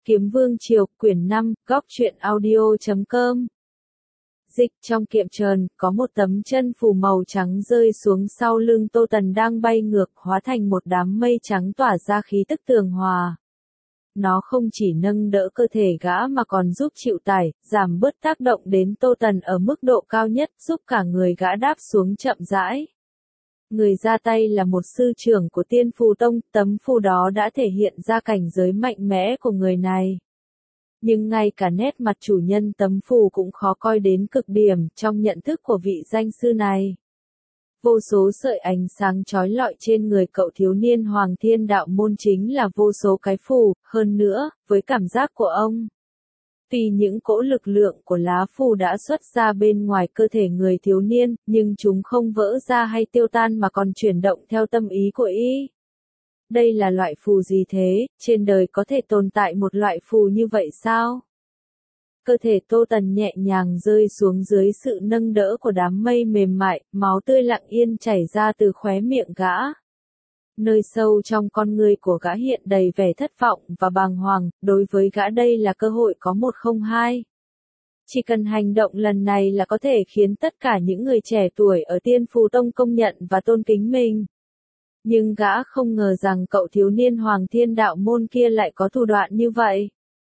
Kiếm Vương Triều, quyển 5, góc truyện audio.com. Dịch trong kiệm trần, có một tấm chân phù màu trắng rơi xuống sau lưng Tô Tần đang bay ngược, hóa thành một đám mây trắng tỏa ra khí tức tường hòa. Nó không chỉ nâng đỡ cơ thể gã mà còn giúp chịu tải, giảm bớt tác động đến Tô Tần ở mức độ cao nhất, giúp cả người gã đáp xuống chậm rãi. Người ra tay là một sư trưởng của Tiên Phù Tông, tấm phù đó đã thể hiện ra cảnh giới mạnh mẽ của người này. Nhưng ngay cả nét mặt chủ nhân tấm phù cũng khó coi đến cực điểm trong nhận thức của vị danh sư này. Vô số sợi ánh sáng chói lọi trên người cậu thiếu niên Hoàng Thiên Đạo Môn chính là vô số cái phù, hơn nữa, với cảm giác của ông. Tuy những cỗ lực lượng của lá phù đã xuất ra bên ngoài cơ thể người thiếu niên, nhưng chúng không vỡ ra hay tiêu tan mà còn chuyển động theo tâm ý của y. Đây là loại phù gì thế, trên đời có thể tồn tại một loại phù như vậy sao? Cơ thể Tô Tần nhẹ nhàng rơi xuống dưới sự nâng đỡ của đám mây mềm mại, máu tươi lặng yên chảy ra từ khóe miệng gã. Nơi sâu trong con người của gã hiện đầy vẻ thất vọng và bàng hoàng, đối với gã đây là cơ hội có một không hai. Chỉ cần hành động lần này là có thể khiến tất cả những người trẻ tuổi ở Tiên Phù Tông công nhận và tôn kính mình. Nhưng gã không ngờ rằng cậu thiếu niên Hoàng Thiên Đạo Môn kia lại có thủ đoạn như vậy.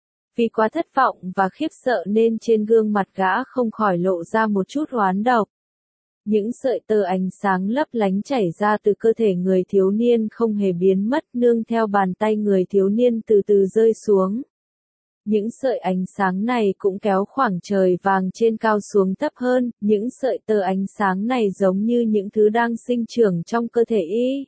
Vì quá thất vọng và khiếp sợ nên trên gương mặt gã không khỏi lộ ra một chút oán độc. Những sợi tơ ánh sáng lấp lánh chảy ra từ cơ thể người thiếu niên không hề biến mất nương theo bàn tay người thiếu niên từ từ rơi xuống. Những sợi ánh sáng này cũng kéo khoảng trời vàng trên cao xuống thấp hơn, những sợi tơ ánh sáng này giống như những thứ đang sinh trưởng trong cơ thể y.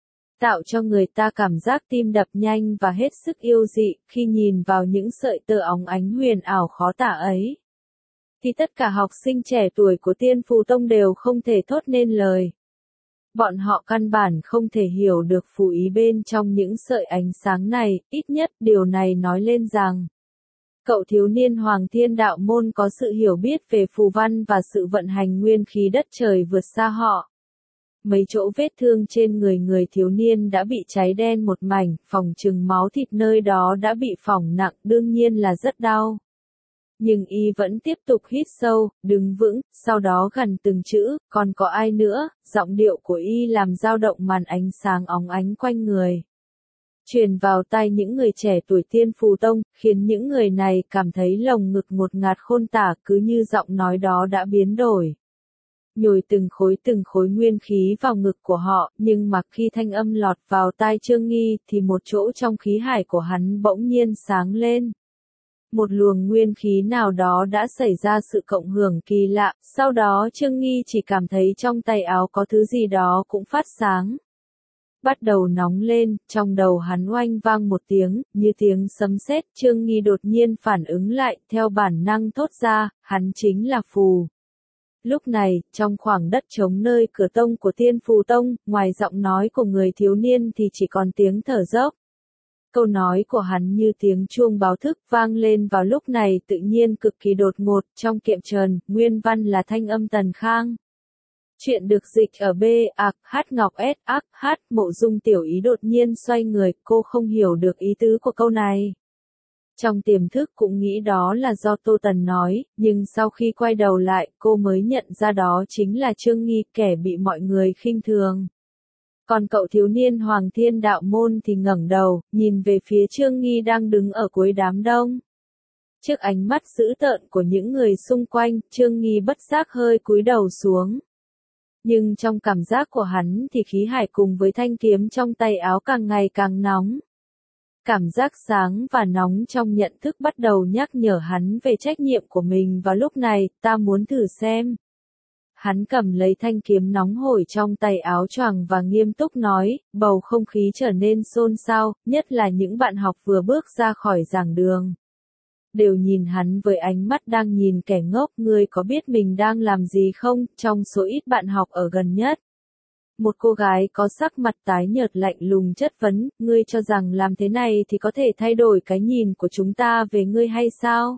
Tạo cho người ta cảm giác tim đập nhanh và hết sức yêu dị khi nhìn vào những sợi tơ óng ánh huyền ảo khó tả ấy. Thì tất cả học sinh trẻ tuổi của Tiên Phù Tông đều không thể thốt nên lời. Bọn họ căn bản không thể hiểu được phù ý bên trong những sợi ánh sáng này, ít nhất điều này nói lên rằng cậu thiếu niên Hoàng Thiên Đạo Môn có sự hiểu biết về phù văn và sự vận hành nguyên khí đất trời vượt xa họ. Mấy chỗ vết thương trên người thiếu niên đã bị cháy đen một mảnh, phỏng chừng máu thịt nơi đó đã bị phỏng nặng, đương nhiên là rất đau. Nhưng y vẫn tiếp tục hít sâu, đứng vững, sau đó gằn từng chữ, còn có ai nữa, giọng điệu của y làm dao động màn ánh sáng óng ánh quanh người. Truyền vào tai những người trẻ tuổi Tiên Phù Tông, khiến những người này cảm thấy lồng ngực ngột ngạt khôn tả, cứ như giọng nói đó đã biến đổi. Nhồi từng khối nguyên khí vào ngực của họ, nhưng mà khi thanh âm lọt vào tai Trương Nghi thì một chỗ trong khí hải của hắn bỗng nhiên sáng lên. Một luồng nguyên khí nào đó đã xảy ra sự cộng hưởng kỳ lạ, sau đó Trương Nghi chỉ cảm thấy trong tay áo có thứ gì đó cũng phát sáng. Bắt đầu nóng lên, trong đầu hắn oanh vang một tiếng, như tiếng sấm sét. Trương Nghi đột nhiên phản ứng lại, theo bản năng thốt ra, hắn chính là phù. Lúc này, trong khoảng đất trống nơi cửa tông của Tiên Phù Tông, ngoài giọng nói của người thiếu niên thì chỉ còn tiếng thở dốc. Câu nói của hắn như tiếng chuông báo thức vang lên vào lúc này tự nhiên cực kỳ đột ngột, trong kiệm trần, nguyên văn là thanh âm Tần Khang. Chuyện được dịch ở B.A.H. Ngọc S.A.H. Mộ Dung Tiểu Ý đột nhiên xoay người, cô không hiểu được ý tứ của câu này. Trong tiềm thức cũng nghĩ đó là do Tô Tần nói, nhưng sau khi quay đầu lại, cô mới nhận ra đó chính là Trương Nghi, kẻ bị mọi người khinh thường. Còn cậu thiếu niên Hoàng Thiên Đạo Môn thì ngẩng đầu, nhìn về phía Trương Nghi đang đứng ở cuối đám đông. Trước ánh mắt dữ tợn của những người xung quanh, Trương Nghi bất giác hơi cúi đầu xuống. Nhưng trong cảm giác của hắn thì khí hải cùng với thanh kiếm trong tay áo càng ngày càng nóng. Cảm giác sáng và nóng trong nhận thức bắt đầu nhắc nhở hắn về trách nhiệm của mình vào lúc này, ta muốn thử xem. Hắn cầm lấy thanh kiếm nóng hổi trong tay áo choàng và nghiêm túc nói, bầu không khí trở nên xôn xao, nhất là những bạn học vừa bước ra khỏi giảng đường. Đều nhìn hắn với ánh mắt đang nhìn kẻ ngốc, ngươi có biết mình đang làm gì không, trong số ít bạn học ở gần nhất. Một cô gái có sắc mặt tái nhợt lạnh lùng chất vấn, ngươi cho rằng làm thế này thì có thể thay đổi cái nhìn của chúng ta về ngươi hay sao?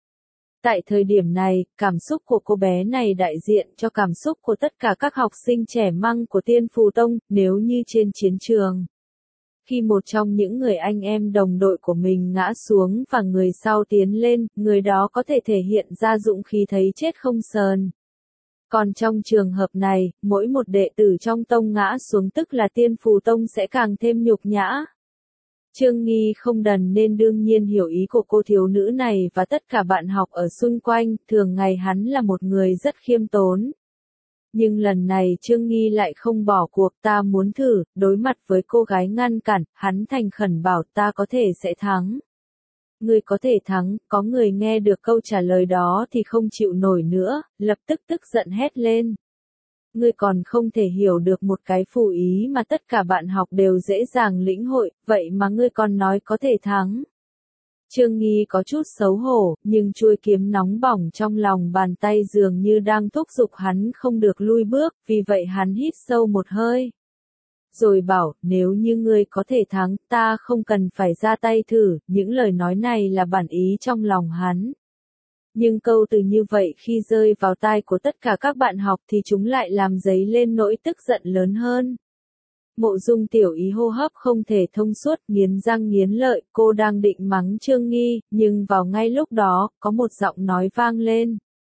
Tại thời điểm này, cảm xúc của cô bé này đại diện cho cảm xúc của tất cả các học sinh trẻ măng của Tiên Phù Tông, nếu như trên chiến trường. Khi một trong những người anh em đồng đội của mình ngã xuống và người sau tiến lên, người đó có thể thể hiện ra dũng khí thấy chết không sờn. Còn trong trường hợp này, mỗi một đệ tử trong tông ngã xuống tức là Tiên Phù Tông sẽ càng thêm nhục nhã. Trương Nghi không đần nên đương nhiên hiểu ý của cô thiếu nữ này và tất cả bạn học ở xung quanh, thường ngày hắn là một người rất khiêm tốn. Nhưng lần này Trương Nghi lại không bỏ cuộc, ta muốn thử, đối mặt với cô gái ngăn cản, hắn thành khẩn bảo ta có thể sẽ thắng. Ngươi có thể thắng, có người nghe được câu trả lời đó thì không chịu nổi nữa, lập tức tức giận hét lên. Ngươi còn không thể hiểu được một cái phù ý mà tất cả bạn học đều dễ dàng lĩnh hội, vậy mà ngươi còn nói có thể thắng. Trương Nghi có chút xấu hổ, nhưng chuôi kiếm nóng bỏng trong lòng bàn tay dường như đang thúc giục hắn không được lui bước, vì vậy hắn hít sâu một hơi. Rồi bảo, nếu như ngươi có thể thắng, ta không cần phải ra tay thử, những lời nói này là bản ý trong lòng hắn. Nhưng câu từ như vậy khi rơi vào tai của tất cả các bạn học thì chúng lại làm dấy lên nỗi tức giận lớn hơn. Mộ Dung Tiểu Ý hô hấp không thể thông suốt, nghiến răng nghiến lợi, cô đang định mắng Trương Nghi, nhưng vào ngay lúc đó, có một giọng nói vang lên.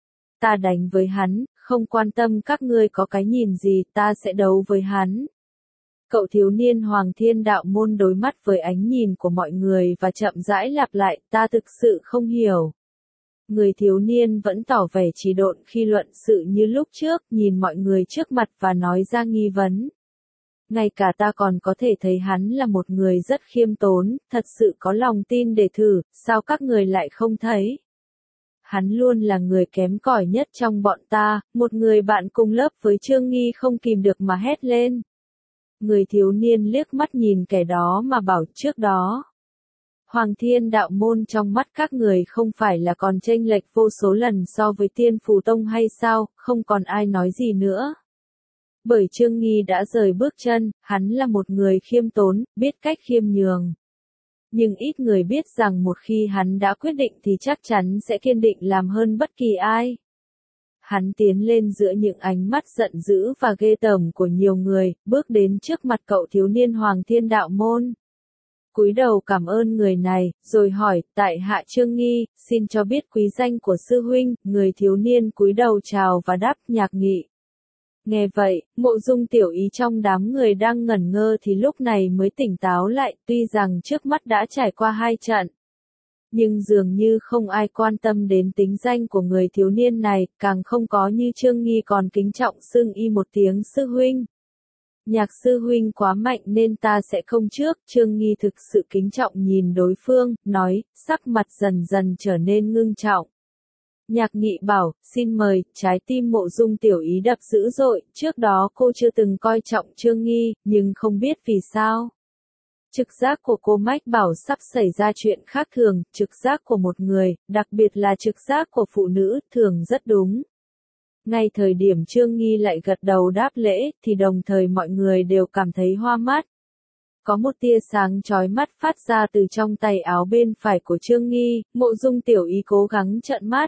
Ta đánh với hắn, không quan tâm các ngươi có cái nhìn gì, ta sẽ đấu với hắn. Cậu thiếu niên Hoàng Thiên Đạo Môn đối mắt với ánh nhìn của mọi người và chậm rãi lặp lại, ta thực sự không hiểu. Người thiếu niên vẫn tỏ vẻ trì độn khi luận sự như lúc trước, nhìn mọi người trước mặt và nói ra nghi vấn. Ngay cả ta còn có thể thấy hắn là một người rất khiêm tốn, thật sự có lòng tin để thử, sao các người lại không thấy? Hắn luôn là người kém cỏi nhất trong bọn ta, một người bạn cùng lớp với Trương Nghi không kìm được mà hét lên. Người thiếu niên liếc mắt nhìn kẻ đó mà bảo trước đó. Hoàng Thiên Đạo Môn trong mắt các người không phải là còn chênh lệch vô số lần so với Tiên Phù Tông hay sao, không còn ai nói gì nữa. Bởi Trương Nghi đã rời bước chân, hắn là một người khiêm tốn, biết cách khiêm nhường. Nhưng ít người biết rằng một khi hắn đã quyết định thì chắc chắn sẽ kiên định làm hơn bất kỳ ai. Hắn tiến lên giữa những ánh mắt giận dữ và ghê tởm của nhiều người, bước đến trước mặt cậu thiếu niên Hoàng Thiên Đạo Môn. Cúi đầu cảm ơn người này, rồi hỏi, tại hạ Trương Nghi, xin cho biết quý danh của sư huynh, người thiếu niên cúi đầu chào và đáp Nhạc Nghị. Nghe vậy, Mộ Dung Tiểu Ý trong đám người đang ngẩn ngơ thì lúc này mới tỉnh táo lại, tuy rằng trước mắt đã trải qua 2 trận. Nhưng dường như không ai quan tâm đến tính danh của người thiếu niên này, càng không có như Trương Nghi còn kính trọng xưng y một tiếng sư huynh. Nhạc sư huynh quá mạnh nên ta sẽ không trước, Trương Nghi thực sự kính trọng nhìn đối phương, nói, sắc mặt dần dần trở nên ngưng trọng. Nhạc Nghị bảo, xin mời, trái tim Mộ Dung Tiểu Ý đập dữ dội, trước đó cô chưa từng coi trọng Trương Nghi, nhưng không biết vì sao. Trực giác của cô mách bảo sắp xảy ra chuyện khác thường, trực giác của một người, đặc biệt là trực giác của phụ nữ, thường rất đúng. Ngay thời điểm Trương Nghi lại gật đầu đáp lễ, thì đồng thời mọi người đều cảm thấy hoa mắt. Có một tia sáng chói mắt phát ra từ trong tay áo bên phải của Trương Nghi, Mộ Dung Tiểu Ý cố gắng trợn mắt.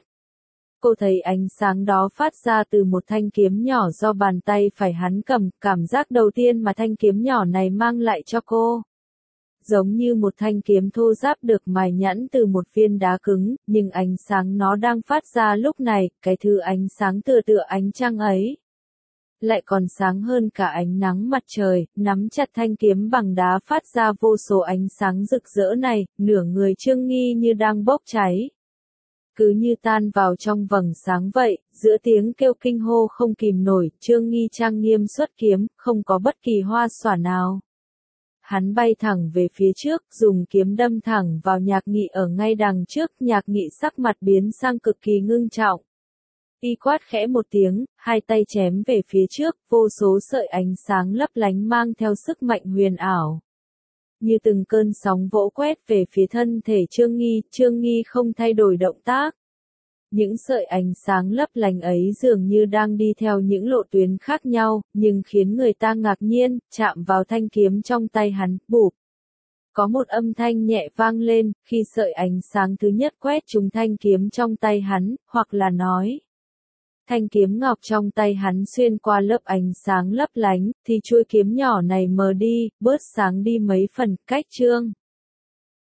Cô thấy ánh sáng đó phát ra từ một thanh kiếm nhỏ do bàn tay phải hắn cầm, cảm giác đầu tiên mà thanh kiếm nhỏ này mang lại cho cô. Giống như một thanh kiếm thô ráp được mài nhẵn từ một viên đá cứng, nhưng ánh sáng nó đang phát ra lúc này, cái thứ ánh sáng tựa ánh trăng ấy. Lại còn sáng hơn cả ánh nắng mặt trời, nắm chặt thanh kiếm bằng đá phát ra vô số ánh sáng rực rỡ này, nửa người Trương Nghi như đang bốc cháy. Cứ như tan vào trong vầng sáng vậy, giữa tiếng kêu kinh hô không kìm nổi, Trương Nghi trang nghiêm xuất kiếm, không có bất kỳ hoa xòa nào. Hắn bay thẳng về phía trước, dùng kiếm đâm thẳng vào Nhạc Nghị ở ngay đằng trước, Nhạc Nghị sắc mặt biến sang cực kỳ ngưng trọng. Y quát khẽ một tiếng, hai tay chém về phía trước, vô số sợi ánh sáng lấp lánh mang theo sức mạnh huyền ảo. Như từng cơn sóng vỗ quét về phía thân thể Trương Nghi không thay đổi động tác. Những sợi ánh sáng lấp lánh ấy dường như đang đi theo những lộ tuyến khác nhau, nhưng khiến người ta ngạc nhiên, chạm vào thanh kiếm trong tay hắn, bụp. Có một âm thanh nhẹ vang lên, khi sợi ánh sáng thứ nhất quét trúng thanh kiếm trong tay hắn, hoặc là nói. Thanh kiếm ngọc trong tay hắn xuyên qua lớp ánh sáng lấp lánh, thì chuôi kiếm nhỏ này mờ đi, bớt sáng đi mấy phần, cách chương.